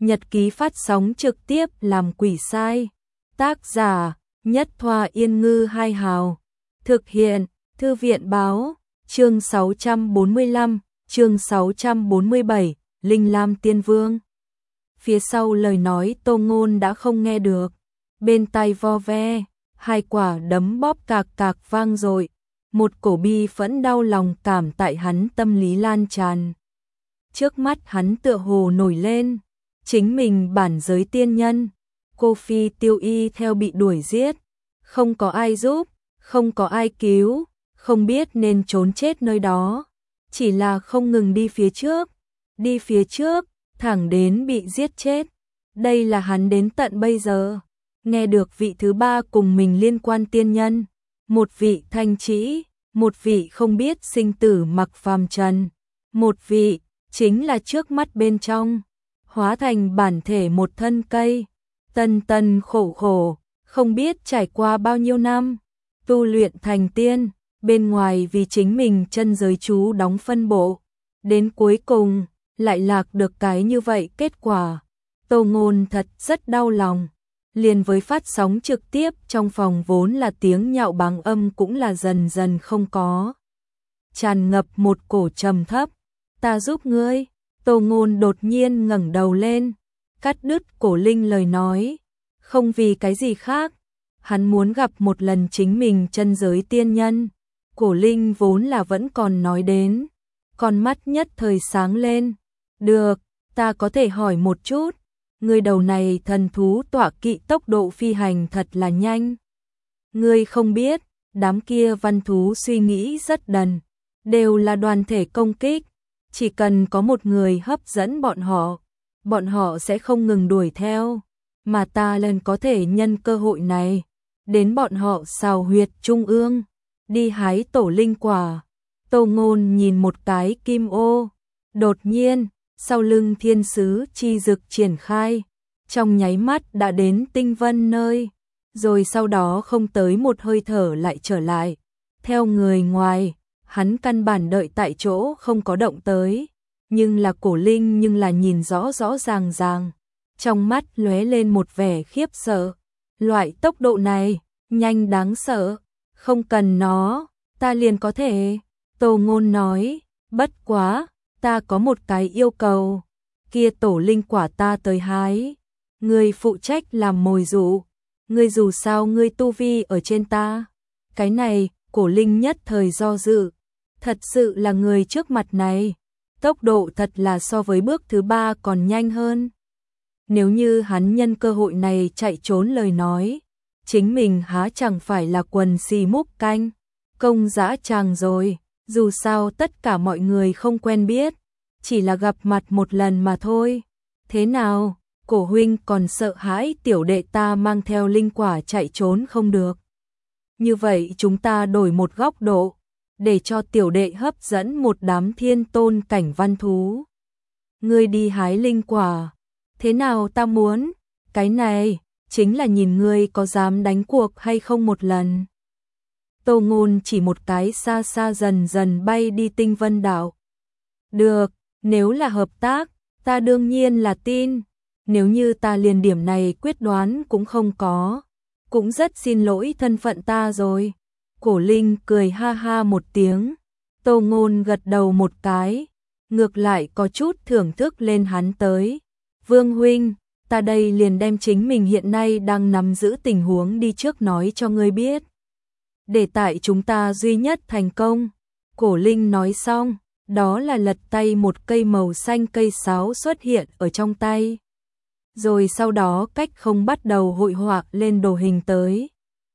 nhật ký phát sóng trực tiếp làm quỷ sai. Tác giả, Nhất Thoa Yên Ngư Hai Hào. Thực hiện, Thư viện báo, chương 645, chương 647, Linh Lam Tiên Vương. Phía sau lời nói Tô Ngôn đã không nghe được, bên tai vo ve, hai quả đấm bóp cạc cạc vang dội, một cổ bi phẫn đau lòng cảm tại hắn tâm lý lan tràn. Trước mắt hắn tựa hồ nổi lên, chính mình bản giới tiên nhân, cô phi tiêu y theo bị đuổi giết, không có ai giúp, không có ai cứu, không biết nên trốn chết nơi đó, chỉ là không ngừng đi phía trước, thẳng đến bị giết chết. Đây là hắn đến tận bây giờ, nghe được vị thứ ba cùng mình liên quan tiên nhân, một vị thanh trĩ, một vị không biết sinh tử mặc phàm trần, một vị chính là trước mắt bên trong, hóa thành bản thể một thân cây, tần tần khổ khổ, không biết trải qua bao nhiêu năm, tu luyện thành tiên, bên ngoài vì chính mình chân giới chú đóng phân bộ, đến cuối cùng lại lạc được cái như vậy kết quả. Tô Ngôn thật rất đau lòng, liền với phát sóng trực tiếp trong phòng vốn là tiếng nhạo báng âm cũng là dần dần không có. Tràn ngập một cổ trầm thấp, ta giúp ngươi. Tô Ngôn đột nhiên ngẩng đầu lên, cắt đứt Cổ Linh lời nói, không vì cái gì khác, hắn muốn gặp một lần chính mình chân giới tiên nhân. Cổ Linh vốn là vẫn còn nói đến, con mắt nhất thời sáng lên, được, ta có thể hỏi một chút, người đầu này thần thú tọa kỵ tốc độ phi hành thật là nhanh. Ngươi không biết, đám kia văn thú suy nghĩ rất đần, đều là đoàn thể công kích, chỉ cần có một người hấp dẫn bọn họ sẽ không ngừng đuổi theo, mà ta lần có thể nhân cơ hội này, đến bọn họ xào huyệt trung ương, đi hái tổ linh quả. Tô Ngôn nhìn một cái kim ô, đột nhiên, sau lưng thiên sứ chi dực triển khai, trong nháy mắt đã đến tinh vân nơi, rồi sau đó không tới một hơi thở lại trở lại. Theo người ngoài, hắn căn bản đợi tại chỗ không có động tới, nhưng là Cổ Linh nhưng là nhìn rõ rõ ràng ràng, trong mắt lóe lên một vẻ khiếp sợ. Loại tốc độ này, nhanh đáng sợ, không cần nó, ta liền có thể. Tô Ngôn nói, bất quá, ta có một cái yêu cầu, kia tổ linh quả ta tới hái, ngươi phụ trách làm mồi dụ, ngươi dù sao ngươi tu vi ở trên ta. Cái này, Cổ Linh nhất thời do dự, thật sự là người trước mặt này, tốc độ thật là so với bước thứ ba còn nhanh hơn. Nếu như hắn nhân cơ hội này chạy trốn lời nói, chính mình há chẳng phải là quần xì múc canh, công dã tràng rồi. Dù sao tất cả mọi người không quen biết, chỉ là gặp mặt một lần mà thôi. Thế nào, Cổ huynh còn sợ hãi tiểu đệ ta mang theo linh quả chạy trốn không được? Như vậy chúng ta đổi một góc độ, để cho tiểu đệ hấp dẫn một đám thiên tôn cảnh văn thú. Ngươi đi hái linh quả, thế nào ta muốn, cái này chính là nhìn ngươi có dám đánh cuộc hay không một lần. Tô Ngôn chỉ một cái xa xa dần dần bay đi tinh vân đảo. Được, nếu là hợp tác, ta đương nhiên là tin, nếu như ta liền điểm này quyết đoán cũng không có, cũng rất xin lỗi thân phận ta rồi. Cổ Linh cười ha ha một tiếng, Tô Ngôn gật đầu một cái, ngược lại có chút thưởng thức lên hắn tới. Vương huynh, ta đây liền đem chính mình hiện nay đang nắm giữ tình huống đi trước nói cho ngươi biết. Để tại chúng ta duy nhất thành công. Cổ Linh nói xong, đó là lật tay một cây màu xanh cây sáo xuất hiện ở trong tay. Rồi sau đó cách không bắt đầu hội họa lên đồ hình tới.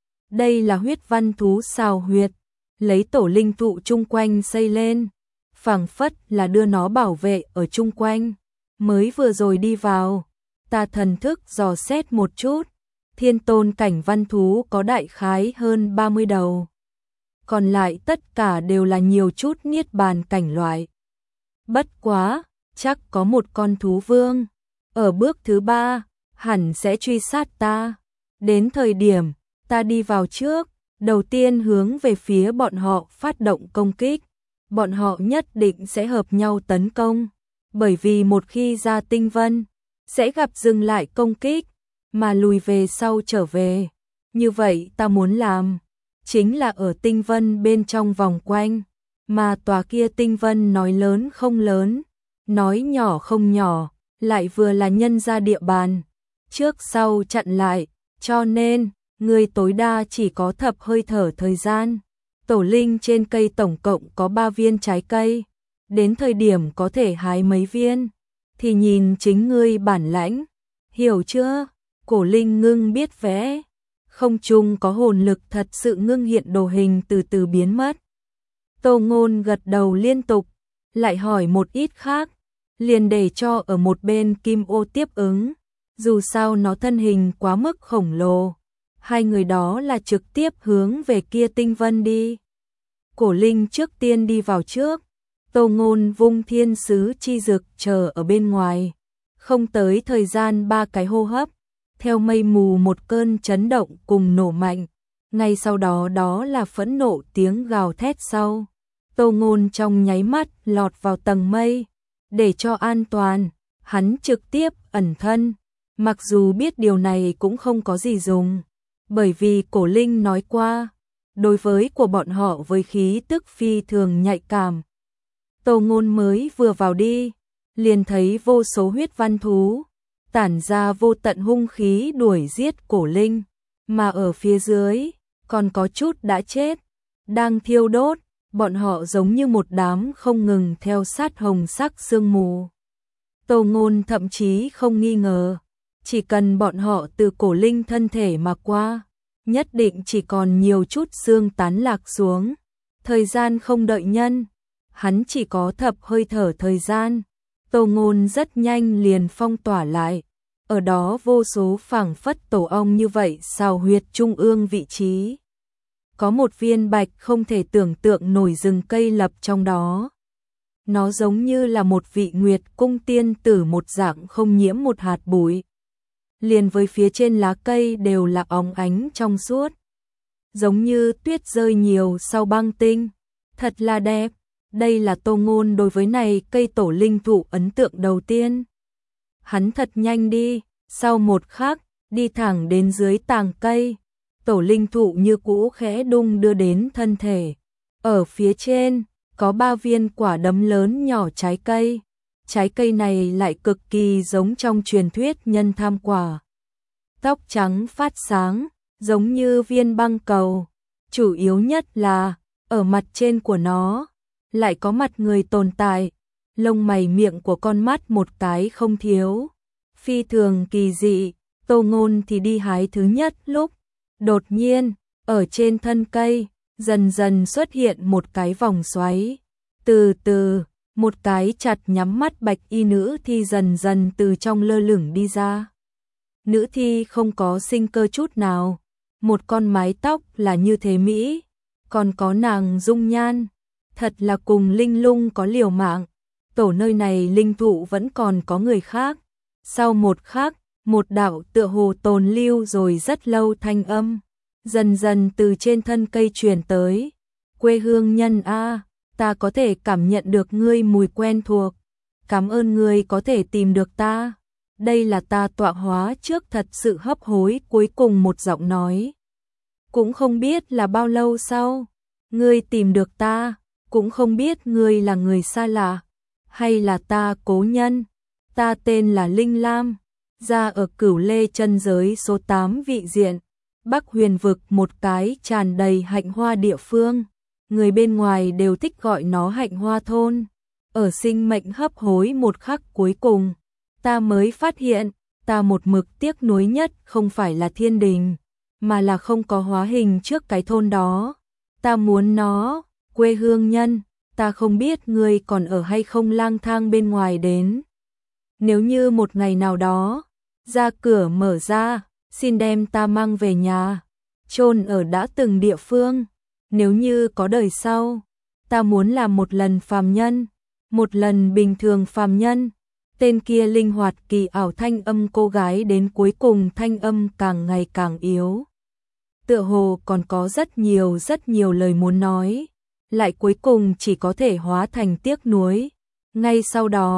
Đây là huyết văn thú xào huyệt, lấy tổ linh thụ chung quanh xây lên, phảng phất là đưa nó bảo vệ ở chung quanh. Mới vừa rồi đi vào, ta thần thức dò xét một chút, thiên tôn cảnh văn thú có đại khái hơn 30 đầu. Còn lại tất cả đều là nhiều chút niết bàn cảnh loại. Bất quá, chắc có một con thú vương, ở bước thứ ba, hẳn sẽ truy sát ta. Đến thời điểm, ta đi vào trước, đầu tiên hướng về phía bọn họ phát động công kích. Bọn họ nhất định sẽ hợp nhau tấn công, bởi vì một khi ra tinh vân, sẽ gặp dừng lại công kích, mà lùi về sau trở về. Như vậy ta muốn làm, chính là ở tinh vân bên trong vòng quanh, mà tòa kia tinh vân nói lớn không lớn, nói nhỏ không nhỏ, lại vừa là nhân ra địa bàn, trước sau chặn lại, cho nên, người tối đa chỉ có thập hơi thở thời gian. Tổ linh trên cây tổng cộng có 3 viên trái cây, đến thời điểm có thể hái mấy viên, thì nhìn chính ngươi bản lãnh, hiểu chưa? Cổ linh ngưng biết vẽ, không trung có hồn lực thật sự ngưng hiện đồ hình từ từ biến mất. Tô Ngôn gật đầu liên tục, lại hỏi một ít khác, liền để cho ở một bên Kim Ô tiếp ứng, dù sao nó thân hình quá mức khổng lồ. Hai người đó là trực tiếp hướng về kia tinh vân đi. Cổ linh trước tiên đi vào trước, Tô Ngôn vung thiên sứ chi dực chờ ở bên ngoài. Không tới thời gian 3 cái hô hấp, theo mây mù một cơn chấn động cùng nổ mạnh. Ngay sau đó đó là phẫn nộ tiếng gào thét sau. Tô Ngôn trong nháy mắt lọt vào tầng mây. Để cho an toàn, hắn trực tiếp ẩn thân. Mặc dù biết điều này cũng không có gì dùng. Bởi vì cổ linh nói qua, đối với của bọn họ với khí tức phi thường nhạy cảm. Tô Ngôn mới vừa vào đi, liền thấy vô số huyết văn thú, tản ra vô tận hung khí đuổi giết cổ linh, mà ở phía dưới, còn có chút đã chết, đang thiêu đốt, bọn họ giống như một đám không ngừng theo sát hồng sắc sương mù. Tô Ngôn thậm chí không nghi ngờ, chỉ cần bọn họ từ cổ linh thân thể mà qua, nhất định chỉ còn nhiều chút xương tán lạc xuống. Thời gian không đợi nhân, hắn chỉ có thập hơi thở thời gian. Tô Ngôn rất nhanh liền phong tỏa lại. Ở đó vô số phảng phất tổ ong như vậy xào huyệt trung ương vị trí. Có một viên bạch không thể tưởng tượng nổi rừng cây lập trong đó. Nó giống như là một vị nguyệt cung tiên tử một dạng không nhiễm một hạt bụi. Liền với phía trên lá cây đều là óng ánh trong suốt. Giống như tuyết rơi nhiều sau băng tinh. Thật là đẹp. Đây là Tô Ngôn đối với này cây tổ linh thụ ấn tượng đầu tiên. Hắn thật nhanh đi, sau một khắc, đi thẳng đến dưới tàng cây. Tổ linh thụ như cũ khẽ đung đưa đến thân thể. Ở phía trên, có 3 viên quả đấm lớn nhỏ trái cây. Trái cây này lại cực kỳ giống trong truyền thuyết nhân tham quả. Tóc trắng phát sáng, giống như viên băng cầu. Chủ yếu nhất là, ở mặt trên của nó, lại có mặt người tồn tại. Lông mày miệng của con mắt một cái không thiếu. Phi thường kỳ dị, Tô Ngôn thì đi hái thứ nhất lúc. Đột nhiên, ở trên thân cây, dần dần xuất hiện một cái vòng xoáy. Từ từ, một cái chặt nhắm mắt bạch y nữ thi dần dần từ trong lơ lửng đi ra. Nữ thi không có sinh cơ chút nào. Một con mái tóc là như thế mỹ, còn có nàng dung nhan. Thật là cùng linh lung có liều mạng. Tổ nơi này linh thụ vẫn còn có người khác. Sau một khắc, một đạo tựa hồ tồn lưu rồi rất lâu thanh âm, dần dần từ trên thân cây truyền tới. Quê hương nhân a, ta có thể cảm nhận được ngươi mùi quen thuộc. Cảm ơn ngươi có thể tìm được ta. Đây là ta tọa hóa trước thật sự hấp hối cuối cùng một giọng nói. Cũng không biết là bao lâu sau, ngươi tìm được ta, cũng không biết ngươi là người xa lạ, hay là ta cố nhân. Ta tên là Linh Lam, ra ở Cửu Lê chân giới số 8 vị diện, Bắc Huyền vực một cái tràn đầy hạnh hoa địa phương. Người bên ngoài đều thích gọi nó hạnh hoa thôn. Ở sinh mệnh hấp hối một khắc cuối cùng, ta mới phát hiện, ta một mực tiếc nuối nhất không phải là thiên đình, mà là không có hóa hình trước cái thôn đó. Ta muốn nó, quê hương nhân, ta không biết ngươi còn ở hay không lang thang bên ngoài đến. Nếu như một ngày nào đó, ra cửa mở ra, xin đem ta mang về nhà, chôn ở đã từng địa phương. Nếu như có đời sau, ta muốn làm một lần phàm nhân, một lần bình thường phàm nhân. Tên kia linh hoạt kỳ ảo thanh âm cô gái đến cuối cùng thanh âm càng ngày càng yếu. Tựa hồ còn có rất nhiều lời muốn nói, lại cuối cùng chỉ có thể hóa thành tiếc nuối. Ngay sau đó,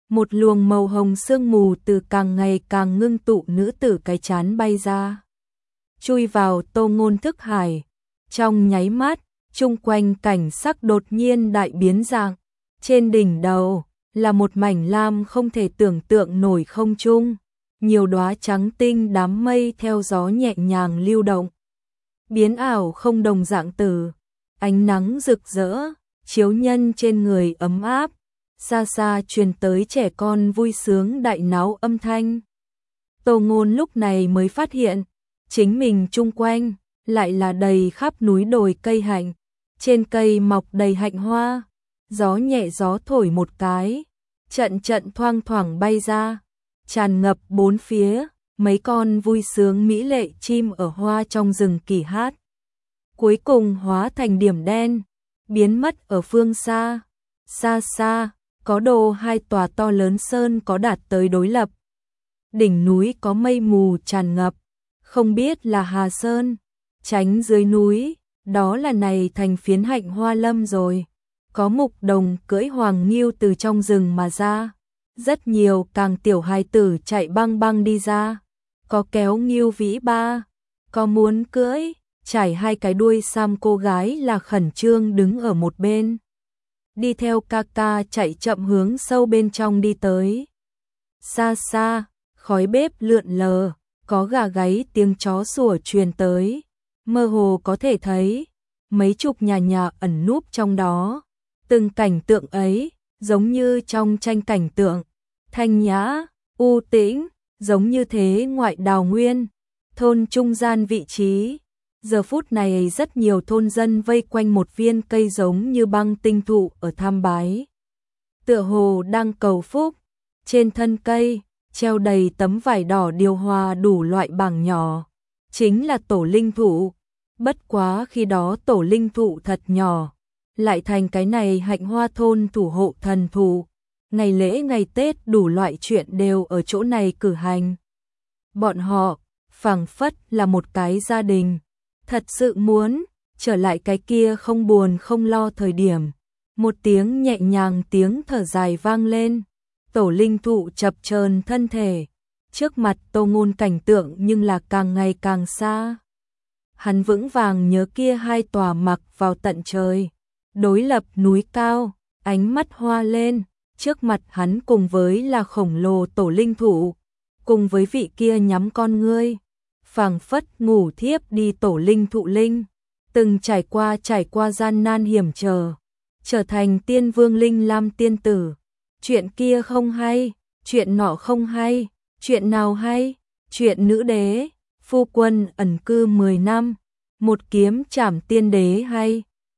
một luồng màu hồng sương mù từ càng ngày càng ngưng tụ nữ tử cái chán bay ra, chui vào Tô Ngôn thức hải. Trong nháy mắt, chung quanh cảnh sắc đột nhiên đại biến dạng. Trên đỉnh đầu là một mảnh lam không thể tưởng tượng nổi không trung, nhiều đóa trắng tinh đám mây theo gió nhẹ nhàng lưu động, biến ảo không đồng dạng từ, ánh nắng rực rỡ, chiếu nhân trên người ấm áp, xa xa truyền tới trẻ con vui sướng đại náo âm thanh. Tô Ngôn lúc này mới phát hiện, chính mình chung quanh lại là đầy khắp núi đồi cây hạnh, trên cây mọc đầy hạnh hoa, gió nhẹ gió thổi một cái, trận trận thoang thoảng bay ra, tràn ngập bốn phía, mấy con vui sướng mỹ lệ chim ở hoa trong rừng kỳ hát. Cuối cùng hóa thành điểm đen, biến mất ở phương xa. Xa xa, có đồ hai tòa to lớn sơn có đạt tới đối lập. Đỉnh núi có mây mù tràn ngập, không biết là Hà Sơn, tránh dưới núi, đó là này thành phiến hạnh hoa lâm rồi. Có mục đồng cưỡi hoàng nghiêu từ trong rừng mà ra, rất nhiều càng tiểu hài tử chạy băng băng đi ra, có kéo nghiêu vĩ ba, có muốn cưỡi, trải hai cái đuôi sam cô gái là khẩn trương đứng ở một bên. Đi theo ca ca chạy chậm hướng sâu bên trong đi tới. Xa xa, khói bếp lượn lờ, có gà gáy tiếng chó sủa truyền tới, mơ hồ có thể thấy mấy chục nhà nhà ẩn núp trong đó. Từng cảnh tượng ấy, giống như trong tranh cảnh tượng, thanh nhã, u tĩnh, giống như thế ngoại đào nguyên, thôn trung gian vị trí. Giờ phút này rất nhiều thôn dân vây quanh một viên cây giống như băng tinh thụ ở tham bái. Tựa hồ đang cầu phúc, trên thân cây, treo đầy tấm vải đỏ điều hòa đủ loại bảng nhỏ, chính là tổ linh thụ. Bất quá khi đó tổ linh thụ thật nhỏ, lại thành cái này hạnh hoa thôn thủ hộ thần thụ. Ngày lễ ngày Tết đủ loại chuyện đều ở chỗ này cử hành. Bọn họ, phảng phất là một cái gia đình, thật sự muốn trở lại cái kia không buồn không lo thời điểm. Một tiếng nhẹ nhàng tiếng thở dài vang lên, tổ linh thụ chập chờn thân thể, trước mặt Tô Ngôn cảnh tượng nhưng là càng ngày càng xa. Hắn vững vàng nhớ kia hai tòa mặc vào tận trời, đối lập núi cao, ánh mắt hoa lên, trước mặt hắn cùng với là khổng lồ tổ linh thụ, cùng với vị kia nhắm con ngươi, phảng phất ngủ thiếp đi tổ linh thụ linh, từng trải qua gian nan hiểm trở thành tiên vương linh lam tiên tử. Chuyện kia không hay, chuyện nọ không hay, chuyện nào hay, chuyện nữ đế, phu quân ẩn cư 10 năm, một kiếm trảm tiên đế hay.